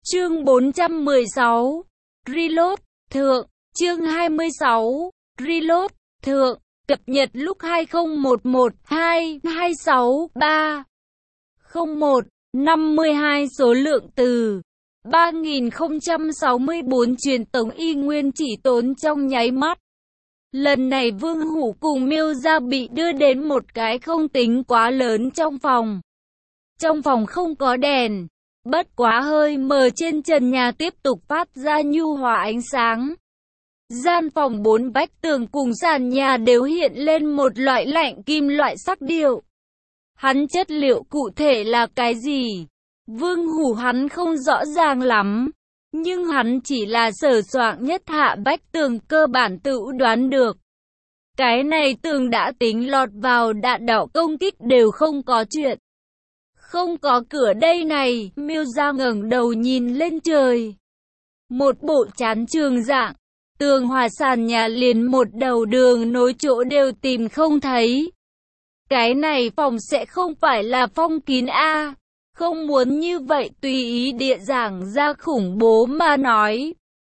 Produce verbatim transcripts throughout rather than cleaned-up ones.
Chương bốn trăm mười sáu. Reload. Thượng. Chương hai mươi sáu. Reload. Thượng. Cập nhật lúc hai không một một hai hai sáu ba không một năm mươi hai số lượng từ ba nghìn không trăm sáu mươi bốn truyền tống y nguyên chỉ tốn trong nháy mắt. Lần này Vương Hủ cùng Miêu Gia bị đưa đến một cái không tính quá lớn trong phòng. Trong phòng không có đèn, bất quá hơi mờ trên trần nhà tiếp tục phát ra nhu hòa ánh sáng. Gian phòng bốn vách tường cùng sàn nhà đều hiện lên một loại lạnh kim loại sắc điệu. Hắn chất liệu cụ thể là cái gì? Vương Hủ hắn không rõ ràng lắm, nhưng hắn chỉ là sờ soạng nhất hạ vách tường cơ bản tự đoán được. Cái này tường đã tính lọt vào đạn đạo công kích đều không có chuyện. Không có cửa đây này, Miêu Gia ngẩng đầu nhìn lên trời. Một bộ chán trường dạng, tường hòa sàn nhà liền một đầu đường nối chỗ đều tìm không thấy. Cái này phòng sẽ không phải là phong kín a? Không muốn như vậy tùy ý địa giảng ra khủng bố mà nói.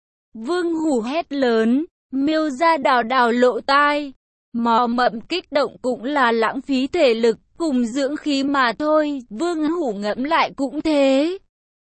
Vương Hủ hét lớn, Miêu Gia đào đào lộ tai. Mò mẫm kích động cũng là lãng phí thể lực cùng dưỡng khí mà thôi. Vương Hủ ngẫm lại cũng thế.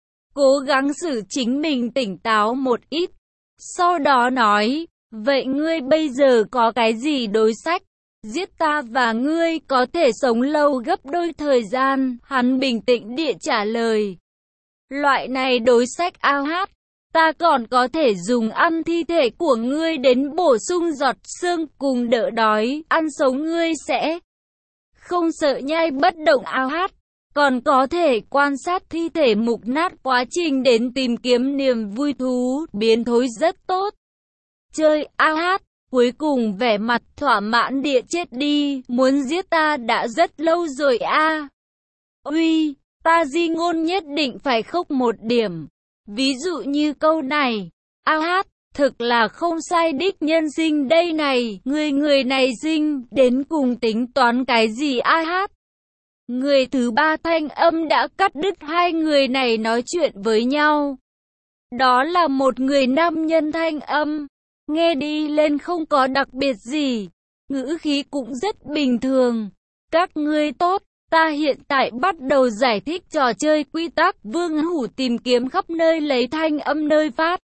Cố gắng xử chính mình tỉnh táo một ít. Sau đó nói, vậy ngươi bây giờ có cái gì đối sách? Giết ta và ngươi có thể sống lâu gấp đôi thời gian. Hắn bình tĩnh địa trả lời. Loại này đối sách ao hát. Ta còn có thể dùng ăn thi thể của ngươi đến bổ sung giọt xương cùng đỡ đói. Ăn sống ngươi sẽ không sợ nhai bất động ao hát. Còn có thể quan sát thi thể mục nát quá trình đến tìm kiếm niềm vui thú. Biến thối rất tốt. Chơi ao hát. Cuối cùng vẻ mặt thỏa mãn địa chết đi. Muốn giết ta đã rất lâu rồi a. À. Uy, ta di ngôn nhất định phải khóc một điểm. Ví dụ như câu này, a hát, thực là không sai đích nhân sinh đây này, người người này sinh, đến cùng tính toán cái gì a hát. Người thứ ba thanh âm đã cắt đứt hai người này nói chuyện với nhau. Đó là một người nam nhân thanh âm, nghe đi lên không có đặc biệt gì, ngữ khí cũng rất bình thường. Các ngươi tốt. Ta hiện tại bắt đầu giải thích trò chơi quy tắc. Vương Hủ tìm kiếm khắp nơi lấy thanh âm nơi phát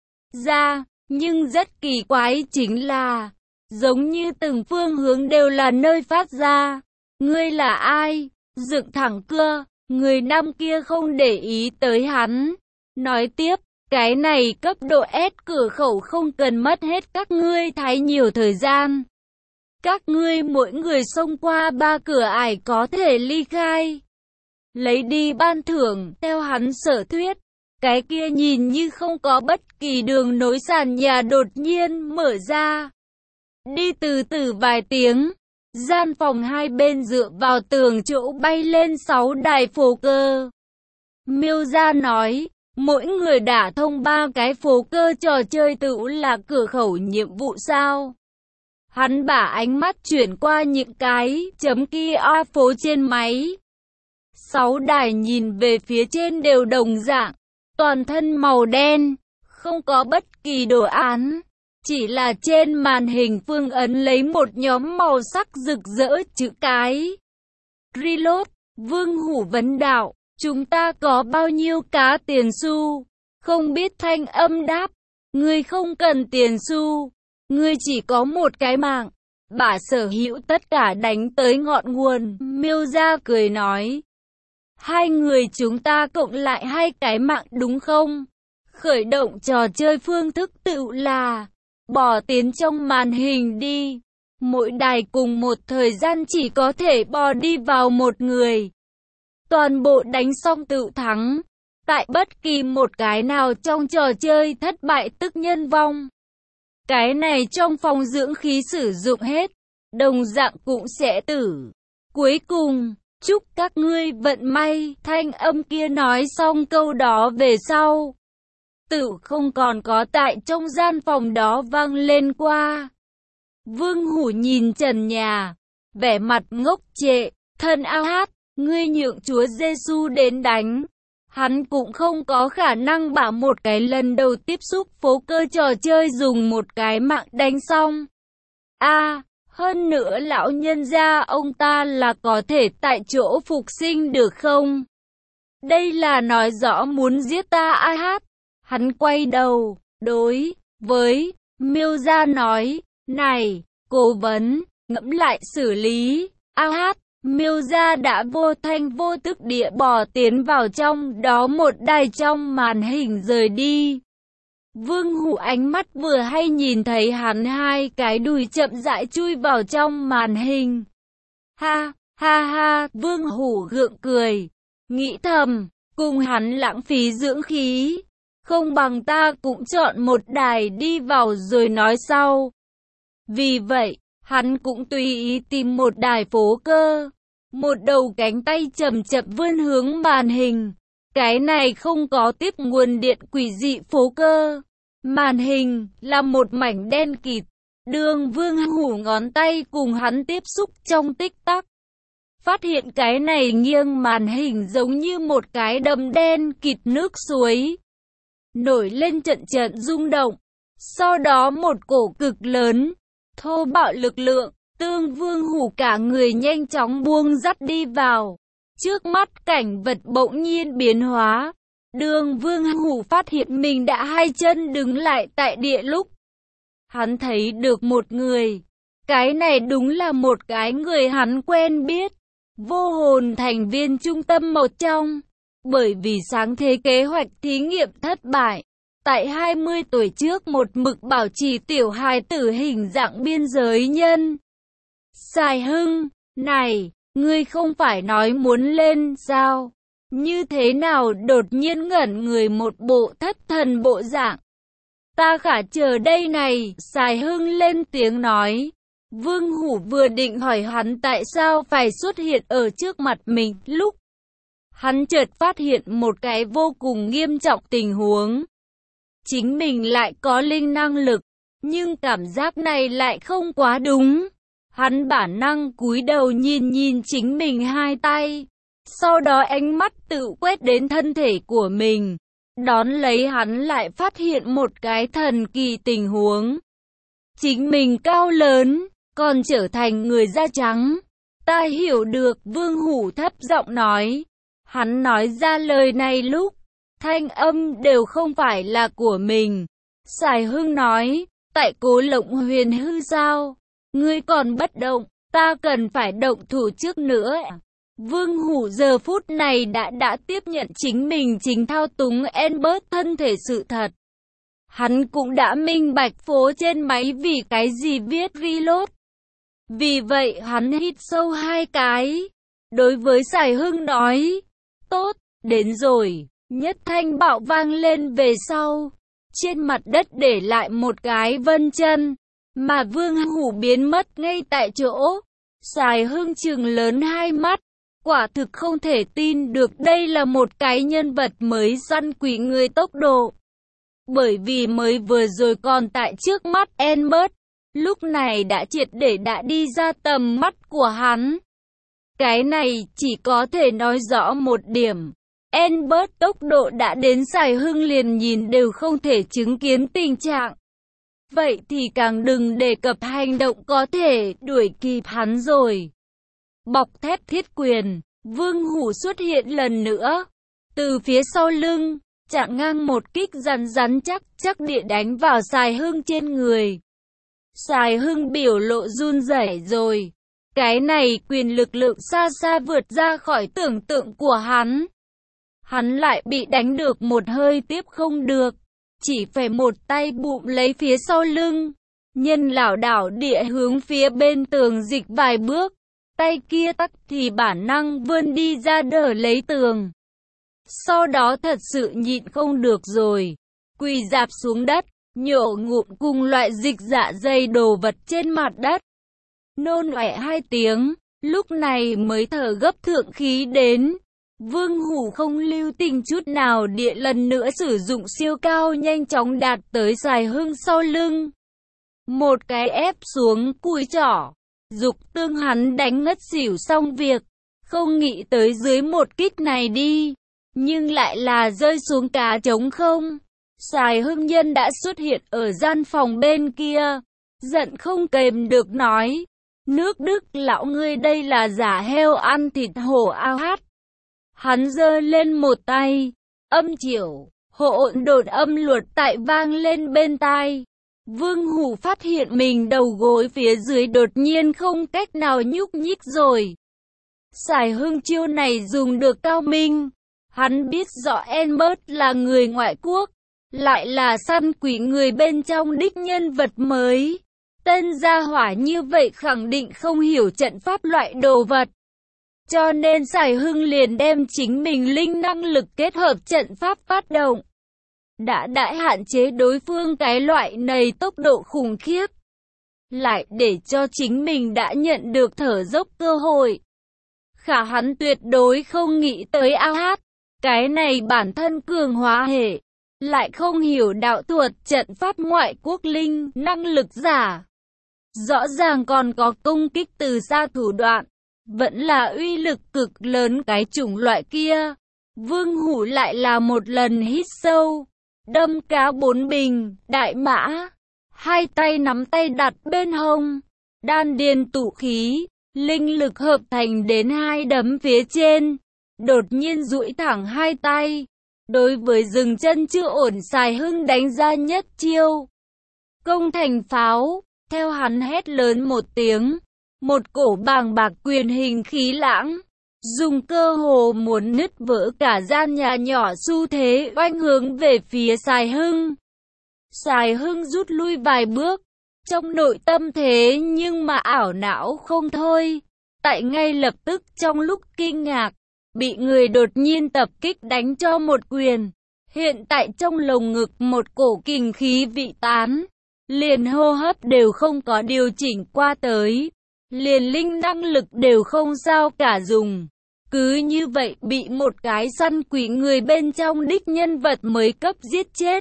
ra, nhưng rất kỳ quái chính là, giống như từng phương hướng đều là nơi phát ra. Ngươi là ai? Dựng thẳng cưa, người nam kia không để ý tới hắn. Nói tiếp, cái này cấp độ S cửa khẩu không cần mất hết các ngươi thái nhiều thời gian. Các ngươi mỗi người xông qua ba cửa ải có thể ly khai. Lấy đi ban thưởng, theo hắn sở thuyết. Cái kia nhìn như không có bất kỳ đường nối sàn nhà đột nhiên mở ra. Đi từ từ vài tiếng. Gian phòng hai bên dựa vào tường chỗ bay lên sáu đài phổ cơ. Miêu Gia nói, mỗi người đã thông ba cái phổ cơ trò chơi tự là cửa khẩu nhiệm vụ sao. Hắn bả ánh mắt chuyển qua những cái chấm kia a phố trên máy. Sáu đài nhìn về phía trên đều đồng dạng, toàn thân màu đen, không có bất kỳ đồ án. Chỉ là trên màn hình phương ấn lấy một nhóm màu sắc rực rỡ chữ cái. Reload, Vương Hủ vấn đạo, chúng ta có bao nhiêu cá tiền xu? Không biết thanh âm đáp, ngươi không cần tiền xu. Ngươi chỉ có một cái mạng, bả sở hữu tất cả đánh tới ngọn nguồn. Miêu Gia cười nói, hai người chúng ta cộng lại hai cái mạng đúng không? Khởi động trò chơi phương thức tự là, bỏ tiến trong màn hình đi. Mỗi đài cùng một thời gian chỉ có thể bỏ đi vào một người. Toàn bộ đánh xong tự thắng. Tại bất kỳ một cái nào trong trò chơi thất bại tức nhân vong. Cái này trong phòng dưỡng khí sử dụng hết, đồng dạng cũng sẽ tử. Cuối cùng, chúc các ngươi vận may. Thanh âm kia nói xong câu đó về sau, tử không còn có tại trong gian phòng đó vang lên qua. Vương Hủ nhìn trần nhà, vẻ mặt ngốc trệ, thân a hát, ngươi nhượng Chúa Giêsu đến đánh. Hắn cũng không có khả năng bảo một cái lần đầu tiếp xúc phố cơ trò chơi dùng một cái mạng đánh xong. A, à, hơn nữa lão nhân gia ông ta là có thể tại chỗ phục sinh được không? Đây là nói rõ muốn giết ta a hát. Hắn quay đầu, đối với Miêu Gia nói, này, cố vấn, ngẫm lại xử lý, a hát. Miêu Gia đã vô thanh vô tức địa bỏ tiến vào trong đó một đài trong màn hình rời đi. Vương Hủ ánh mắt vừa hay nhìn thấy hắn hai cái đùi chậm rãi chui vào trong màn hình. Ha, ha ha, Vương Hủ gượng cười, nghĩ thầm, cùng hắn lãng phí dưỡng khí, không bằng ta cũng chọn một đài đi vào rồi nói sau. Vì vậy, hắn cũng tùy ý tìm một đài phố cơ. Một đầu cánh tay chậm chậm vươn hướng màn hình. Cái này không có tiếp nguồn điện quỷ dị phố cơ. Màn hình là một mảnh đen kịt. Đường Vương Hủ ngón tay cùng hắn tiếp xúc trong tích tắc. Phát hiện cái này nghiêng màn hình giống như một cái đầm đen kịt nước suối. Nổi lên trận trận rung động. Sau đó một cổ cực lớn, thô bạo lực lượng. Tương Vương Hủ cả người nhanh chóng buông dắt đi vào. Trước mắt cảnh vật bỗng nhiên biến hóa. Đường Vương Hủ phát hiện mình đã hai chân đứng lại tại địa lúc. Hắn thấy được một người. Cái này đúng là một cái người hắn quen biết. Vô hồn thành viên trung tâm một trong. Bởi vì sáng thế kế hoạch thí nghiệm thất bại. Tại hai mươi tuổi trước một mực bảo trì tiểu hài tử hình dạng biên giới nhân. Sài Hưng, này, ngươi không phải nói muốn lên sao? Như thế nào đột nhiên ngẩn người một bộ thất thần bộ dạng? Ta khả chờ đây này, Sài Hưng lên tiếng nói. Vương Hủ vừa định hỏi hắn tại sao phải xuất hiện ở trước mặt mình, lúc hắn chợt phát hiện một cái vô cùng nghiêm trọng tình huống. Chính mình lại có linh năng lực, nhưng cảm giác này lại không quá đúng. Hắn bản năng cúi đầu nhìn nhìn chính mình hai tay. Sau đó ánh mắt tự quét đến thân thể của mình. Đón lấy hắn lại phát hiện một cái thần kỳ tình huống. Chính mình cao lớn, còn trở thành người da trắng. Ta hiểu được, Vương Hủ thấp giọng nói. Hắn nói ra lời này lúc, thanh âm đều không phải là của mình. Sài Hưng nói, tại Cố Lộng Huyền hư sao? Ngươi còn bất động, ta cần phải động thủ trước nữa. Vương Hủ giờ phút này đã đã tiếp nhận chính mình chính thao túng Albert thân thể sự thật. Hắn cũng đã minh bạch phố trên máy vì cái gì viết reload. Vì vậy hắn hít sâu hai cái. Đối với Sài Hưng nói, tốt, đến rồi. Nhất thanh bạo vang lên về sau. Trên mặt đất để lại một cái vân chân. Mà Vương Hủ biến mất ngay tại chỗ. Sài Hưng trừng lớn hai mắt. Quả thực không thể tin được đây là một cái nhân vật mới săn quỷ người tốc độ. Bởi vì mới vừa rồi còn tại trước mắt Albert. Lúc này đã triệt để đã đi ra tầm mắt của hắn. Cái này chỉ có thể nói rõ một điểm. Albert tốc độ đã đến Sài Hưng liền nhìn đều không thể chứng kiến tình trạng. Vậy thì càng đừng đề cập hành động có thể đuổi kịp hắn rồi. Bọc thép thiết quyền, Vương Hủ xuất hiện lần nữa. Từ phía sau lưng, chặn ngang một kích rắn rắn chắc chắc địa đánh vào Sài Hưng trên người. Sài Hưng biểu lộ run rẩy rồi. Cái này quyền lực lượng xa xa vượt ra khỏi tưởng tượng của hắn. Hắn lại bị đánh được một hơi tiếp không được. Chỉ phải một tay bụm lấy phía sau lưng. Nhân lảo đảo địa hướng phía bên tường dịch vài bước. Tay kia tắc thì bản năng vươn đi ra đỡ lấy tường. Sau đó thật sự nhịn không được rồi. Quỳ rạp xuống đất, nhổ ngụm cùng loại dịch dạ dày đồ vật trên mặt đất. Nôn ọe hai tiếng, lúc này mới thở gấp thượng khí đến. Vương Hủ không lưu tình chút nào địa lần nữa sử dụng siêu cao nhanh chóng đạt tới Sài Hưng sau lưng. Một cái ép xuống cùi trỏ, dục tương hắn đánh ngất xỉu xong việc. Không nghĩ tới dưới một kích này đi. nhưng lại là rơi xuống cá trống không. Sài Hưng Nhân đã xuất hiện ở gian phòng bên kia, giận không kềm được nói, nước Đức lão ngươi đây là giả heo ăn thịt hổ ao hát. Hắn giơ lên một tay, âm triệu, hỗn độn âm luật tại vang lên bên tai. Vương Hủ phát hiện mình đầu gối phía dưới đột nhiên không cách nào nhúc nhích rồi. Sài Hưng chiêu này dùng được cao minh. Hắn biết rõ Albert là người ngoại quốc, lại là săn quỷ người bên trong đích nhân vật mới. Tên gia hỏa như vậy khẳng định không hiểu trận pháp loại đồ vật. Cho nên Sài Hưng liền đem chính mình linh năng lực kết hợp trận pháp phát động. Đã đã hạn chế đối phương cái loại này tốc độ khủng khiếp. Lại để cho chính mình đã nhận được thở dốc cơ hội. Khả hắn tuyệt đối không nghĩ tới ao hát. Cái này bản thân cường hóa hệ. Lại không hiểu đạo thuật trận pháp ngoại quốc linh năng lực giả. Rõ ràng còn có công kích từ xa thủ đoạn. Vẫn là uy lực cực lớn cái chủng loại kia. Vương Hủ lại là một lần hít sâu. Đâm cá bốn bình, đại mã. Hai tay nắm tay đặt bên hông. Đan điền tụ khí. Linh lực hợp thành đến hai đấm phía trên. Đột nhiên duỗi thẳng hai tay. Đối với dừng chân chưa ổn Sài Hưng đánh ra nhất chiêu. Công thành pháo. Theo hắn hét lớn một tiếng. Một cổ bàng bạc quyền hình khí lãng. Dùng cơ hồ muốn nứt vỡ cả gian nhà nhỏ xu thế oanh hướng về phía Sài Hưng. Sài Hưng rút lui vài bước. Trong nội tâm thế nhưng mà ảo não không thôi. Tại ngay lập tức trong lúc kinh ngạc. Bị người đột nhiên tập kích đánh cho một quyền. Hiện tại trong lồng ngực một cổ kình khí vị tán. Liền hô hấp đều không có điều chỉnh qua tới. Liền linh năng lực đều không sao cả dùng. Cứ như vậy bị một cái săn quỷ người bên trong đích nhân vật mới cấp giết chết.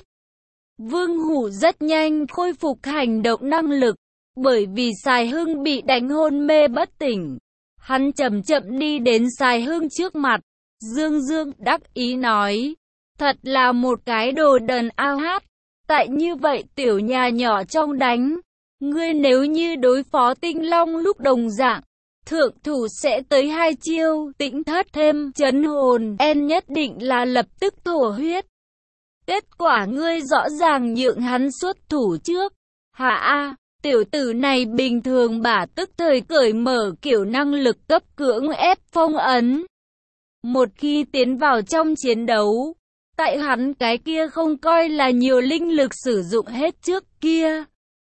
Vương Hủ rất nhanh khôi phục hành động năng lực. Bởi vì Sài Hưng bị đánh hôn mê bất tỉnh. Hắn chậm chậm đi đến Sài Hưng trước mặt. Dương dương đắc ý nói. Thật là một cái đồ đần ao hát. Tại như vậy tiểu nhà nhỏ trong đánh. Ngươi nếu như đối phó Tinh Long lúc đồng dạng. Thượng thủ sẽ tới hai chiêu, tĩnh thất thêm, chấn hồn, en nhất định là lập tức thổ huyết. Kết quả ngươi rõ ràng nhượng hắn xuất thủ trước. Hả a, tiểu tử này bình thường bả tức thời cởi mở kiểu năng lực cấp cưỡng ép phong ấn. Một khi tiến vào trong chiến đấu, tại hắn cái kia không coi là nhiều linh lực sử dụng hết trước kia.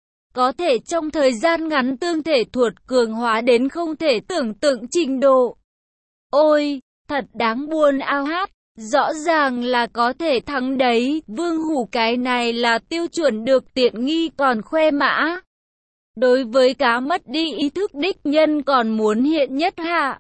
Có thể trong thời gian ngắn tương thể thuật cường hóa đến không thể tưởng tượng trình độ. Ôi, thật đáng buồn ao hát, rõ ràng là có thể thắng đấy, Vương Hủ cái này là tiêu chuẩn được tiện nghi còn khoe mã. Đối với cá mất đi ý thức đích nhân còn muốn hiện nhất hạ.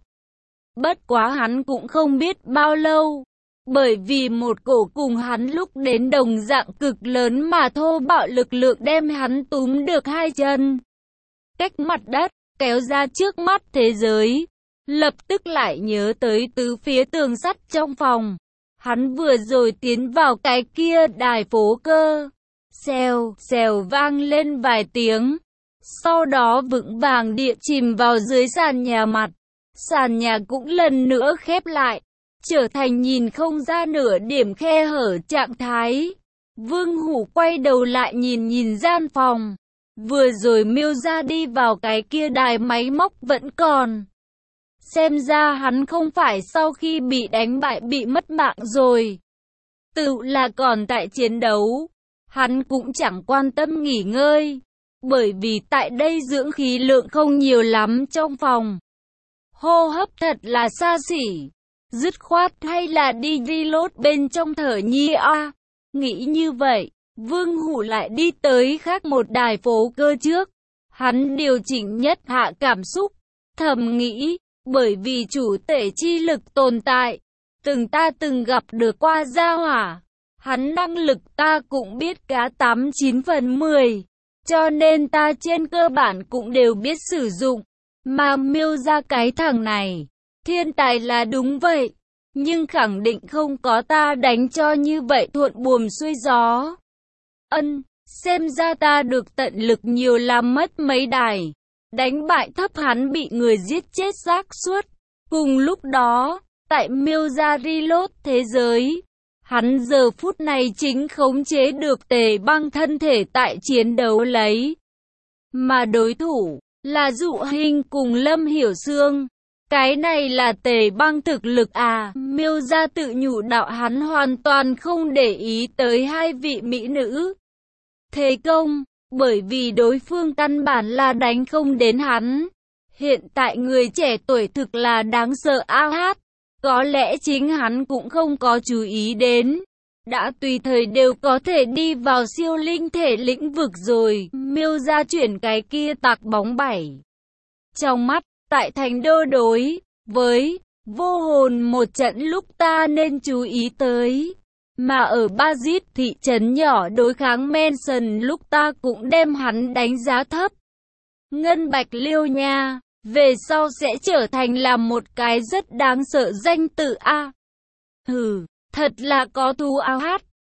Bất quá hắn cũng không biết bao lâu. Bởi vì một cổ cùng hắn lúc đến đồng dạng cực lớn mà thô bạo lực lượng đem hắn túm được hai chân. Cách mặt đất, kéo ra trước mắt thế giới. Lập tức lại nhớ tới tứ phía tường sắt trong phòng. Hắn vừa rồi tiến vào cái kia đài phố cơ. Xèo, xèo vang lên vài tiếng. Sau đó vững vàng địa chìm vào dưới sàn nhà mặt. Sàn nhà cũng lần nữa khép lại. Trở thành nhìn không ra nửa điểm khe hở trạng thái. Vương Hủ quay đầu lại nhìn nhìn gian phòng. Vừa rồi Miêu ra đi vào cái kia đài máy móc vẫn còn. Xem ra hắn không phải sau khi bị đánh bại bị mất mạng rồi. Tự là còn tại chiến đấu. Hắn cũng chẳng quan tâm nghỉ ngơi. Bởi vì tại đây dưỡng khí lượng không nhiều lắm trong phòng. Hô hấp thật là xa xỉ. Dứt khoát hay là đi reload bên trong thở nhi a. Nghĩ như vậy, Vương Hủ lại đi tới khác một đài phố cơ trước. Hắn điều chỉnh nhất hạ cảm xúc. Thầm nghĩ, bởi vì chủ tể chi lực tồn tại. Từng ta từng gặp được qua gia hỏa. Hắn năng lực ta cũng biết cá tám chín phần mười. Cho nên ta trên cơ bản cũng đều biết sử dụng. Mà Miêu ra cái thằng này. Thiên tài là đúng vậy. nhưng khẳng định không có ta đánh cho như vậy thuận buồm xuôi gió. Ân, xem ra ta được tận lực nhiều làm mất mấy đài. Đánh bại thấp hắn bị người giết chết xác suốt. Cùng lúc đó, tại miêu gia reload thế giới, hắn giờ phút này chính khống chế được Tề Băng thân thể tại chiến đấu lấy. Mà đối thủ là Dụ Hình cùng Lâm Hiểu Sương. Cái này là Tề Băng thực lực à? Miêu gia tự nhủ đạo, hắn hoàn toàn không để ý tới hai vị mỹ nữ thế công, bởi vì đối phương căn bản là đánh không đến hắn. Hiện tại người trẻ tuổi thực là đáng sợ a hát. Có lẽ chính hắn cũng không có chú ý đến. Đã tùy thời đều có thể đi vào siêu linh thể lĩnh vực rồi. Miêu gia chuyển cái kia tạc bóng bảy. Trong mắt, tại thành đô đối với vô hồn một trận lúc ta nên chú ý tới. Mà ở Bazit thị trấn nhỏ đối kháng Manson lúc ta cũng đem hắn đánh giá thấp. Ngân Bạch Liêu nha, về sau sẽ trở thành làm một cái rất đáng sợ danh tự a. Hừ, thật là có thú a hát.